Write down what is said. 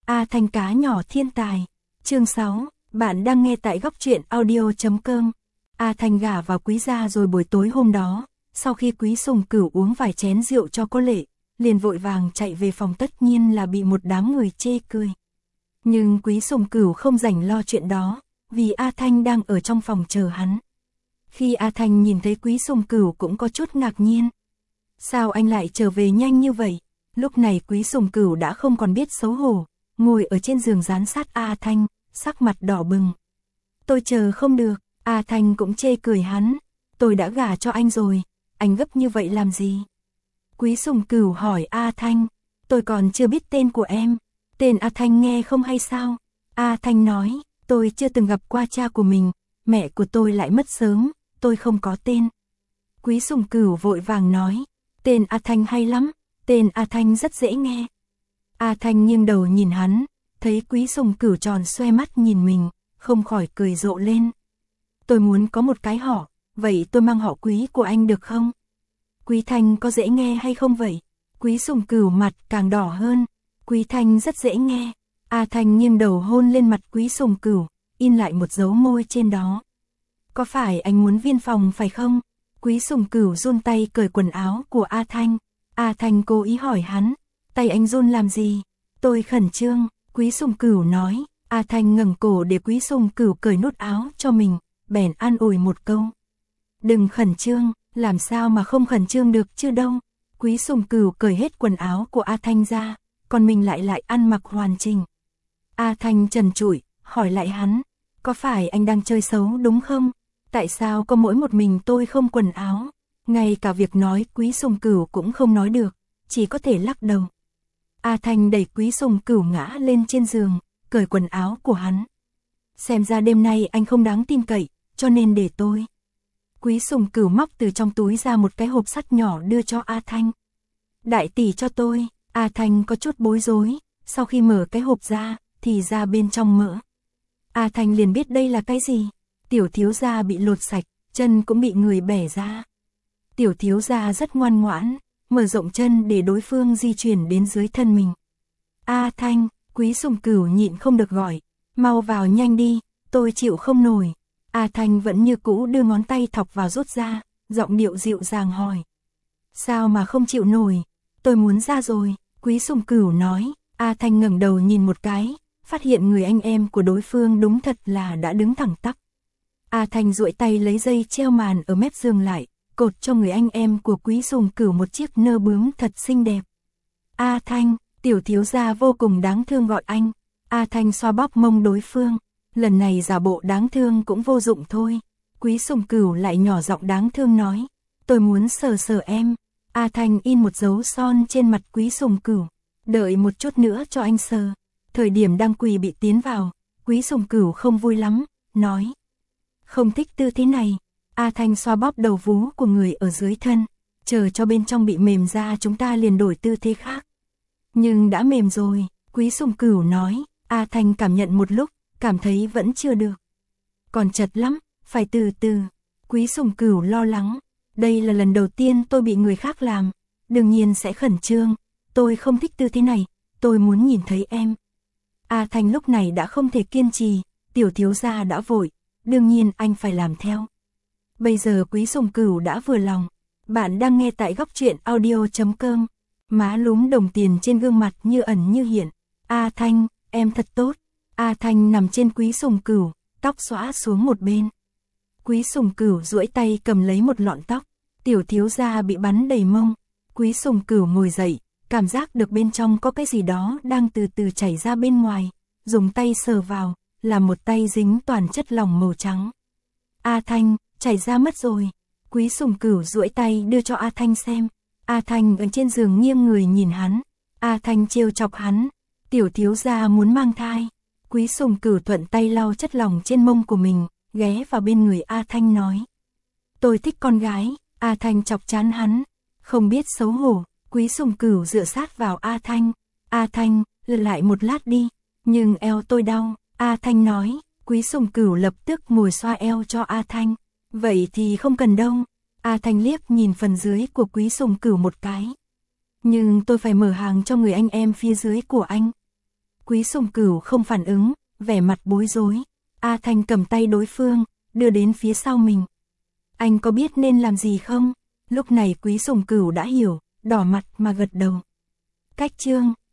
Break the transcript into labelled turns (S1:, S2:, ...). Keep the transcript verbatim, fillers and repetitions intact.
S1: A Thanh cá nhỏ thiên tài. Chương sáu, bạn đang nghe tại góc truyện audio chấm com. A Thanh gả vào Quý gia rồi buổi tối hôm đó, sau khi Quý Sùng Cửu uống vài chén rượu cho có lệ, liền vội vàng chạy về phòng, tất nhiên là bị một đám người chê cười. Nhưng Quý Sùng Cửu không rảnh lo chuyện đó, vì A Thanh đang ở trong phòng chờ hắn. Khi A Thanh nhìn thấy Quý Sùng Cửu cũng có chút ngạc nhiên. Sao anh lại trở về nhanh như vậy? Lúc này Quý Sùng Cửu đã không còn biết xấu hổ, ngồi ở trên giường dán sát A Thanh, sắc mặt đỏ bừng. Tôi chờ không được. A Thanh cũng chê cười hắn. Tôi đã gả cho anh rồi, anh gấp như vậy làm gì? Quý Sùng Cửu hỏi A Thanh. Tôi còn chưa biết tên của em. Tên A Thanh nghe không hay sao? A Thanh nói, tôi chưa từng gặp qua cha của mình, mẹ của tôi lại mất sớm, tôi không có tên. Quý Sùng Cửu vội vàng nói, tên A Thanh hay lắm, tên A Thanh rất dễ nghe. A Thanh nghiêng đầu nhìn hắn, thấy Quý Sùng Cửu tròn xoe mắt nhìn mình, không khỏi cười rộ lên. Tôi muốn có một cái họ, vậy tôi mang họ Quý của anh được không? Quý Thanh có dễ nghe hay không vậy? Quý Sùng Cửu mặt càng đỏ hơn. Quý Thanh rất dễ nghe. A Thanh nghiêng đầu hôn lên mặt Quý Sùng Cửu, in lại một dấu môi trên đó. Có phải anh muốn viên phòng phải không? Quý Sùng Cửu run tay cởi quần áo của A Thanh. A Thanh cố ý hỏi hắn, tay anh run làm gì? Tôi khẩn trương, Quý Sùng Cửu nói. A Thanh ngẩng cổ để Quý Sùng Cửu cởi nút áo cho mình, bèn an ủi một câu. Đừng khẩn trương, làm sao mà không khẩn trương được chứ đâu. Quý Sùng Cửu cởi hết quần áo của A Thanh ra, còn mình lại lại ăn mặc hoàn chỉnh. A Thanh trần trụi, hỏi lại hắn, có phải anh đang chơi xấu đúng không? Tại sao có mỗi một mình tôi không quần áo? Ngay cả việc nói Quý Sùng Cửu cũng không nói được, chỉ có thể lắc đầu. A Thanh đẩy Quý Sùng Cửu ngã lên trên giường, cởi quần áo của hắn. Xem ra đêm nay anh không đáng tin cậy, cho nên để tôi. Quý Sùng Cửu móc từ trong túi ra một cái hộp sắt nhỏ đưa cho A Thanh. Đại tỷ cho tôi. A Thanh có chút bối rối, sau khi mở cái hộp ra, thì ra bên trong mỡ. A Thanh liền biết đây là cái gì. Tiểu thiếu gia bị lột sạch, chân cũng bị người bẻ ra. Tiểu thiếu gia rất ngoan ngoãn, mở rộng chân để đối phương di chuyển đến dưới thân mình. A Thanh, Quý Sùng Cửu nhịn không được gọi, mau vào nhanh đi, tôi chịu không nổi. A Thanh vẫn như cũ đưa ngón tay thọc vào rút ra, giọng điệu dịu dàng hỏi. Sao mà không chịu nổi? Tôi muốn ra rồi, Quý Sùng Cửu nói. A Thanh ngẩng đầu nhìn một cái, phát hiện người anh em của đối phương đúng thật là đã đứng thẳng tắp. A Thanh duỗi tay lấy dây treo màn ở mép giường lại, cột cho người anh em của Quý Sùng Cửu một chiếc nơ bướm thật xinh đẹp. A Thanh, tiểu thiếu gia vô cùng đáng thương gọi anh. A Thanh xoa bóp mông đối phương, lần này giả bộ đáng thương cũng vô dụng thôi. Quý Sùng Cửu lại nhỏ giọng đáng thương nói, tôi muốn sờ sờ em. A Thanh in một dấu son trên mặt Quý Sùng Cửu, đợi một chút nữa cho anh sờ. Thời điểm đang quỳ bị tiến vào, Quý Sùng Cửu không vui lắm, nói. Không thích tư thế này. A Thanh xoa bóp đầu vú của người ở dưới thân, chờ cho bên trong bị mềm ra chúng ta liền đổi tư thế khác. Nhưng đã mềm rồi, Quý Sùng Cửu nói. A Thanh cảm nhận một lúc, cảm thấy vẫn chưa được. Còn chật lắm, phải từ từ. Quý Sùng Cửu lo lắng. Đây là lần đầu tiên tôi bị người khác làm, đương nhiên sẽ khẩn trương. Tôi không thích tư thế này, tôi muốn nhìn thấy em. A Thanh lúc này đã không thể kiên trì, tiểu thiếu gia đã vội, đương nhiên anh phải làm theo. Bây giờ Quý Sùng Cửu đã vừa lòng. Bạn đang nghe tại góc truyện audio chấm com. Má lúm đồng tiền trên gương mặt như ẩn như hiện. A Thanh, em thật tốt. A Thanh nằm trên Quý Sùng Cửu, tóc xõa xuống một bên. Quý Sùng Cửu duỗi tay cầm lấy một lọn tóc. Tiểu thiếu gia bị bắn đầy mông. Quý Sùng Cửu ngồi dậy, cảm giác được bên trong có cái gì đó đang từ từ chảy ra bên ngoài. Dùng tay sờ vào, là một tay dính toàn chất lỏng màu trắng. A Thanh, chảy ra mất rồi. Quý Sùng Cửu duỗi tay đưa cho A Thanh xem. A Thanh ở trên giường nghiêng người nhìn hắn. A Thanh trêu chọc hắn. Tiểu thiếu gia muốn mang thai. Quý Sùng Cửu thuận tay lau chất lỏng trên mông của mình, ghé vào bên người A Thanh nói. Tôi thích con gái. A Thanh chọc chán hắn. Không biết xấu hổ, Quý Sùng Cửu dựa sát vào A Thanh. A Thanh, lật lại một lát đi. Nhưng eo tôi đau. A Thanh nói. Quý Sùng Cửu lập tức ngồi xoa eo cho A Thanh. Vậy thì không cần đâu. A Thanh liếc nhìn phần dưới của Quý Sùng Cửu một cái. Nhưng tôi phải mở hàng cho người anh em phía dưới của anh. Quý Sùng Cửu không phản ứng, vẻ mặt bối rối. A Thành cầm tay đối phương, đưa đến phía sau mình. Anh có biết nên làm gì không? Lúc này Quý Sùng Cửu đã hiểu, đỏ mặt mà gật đầu. Cách chương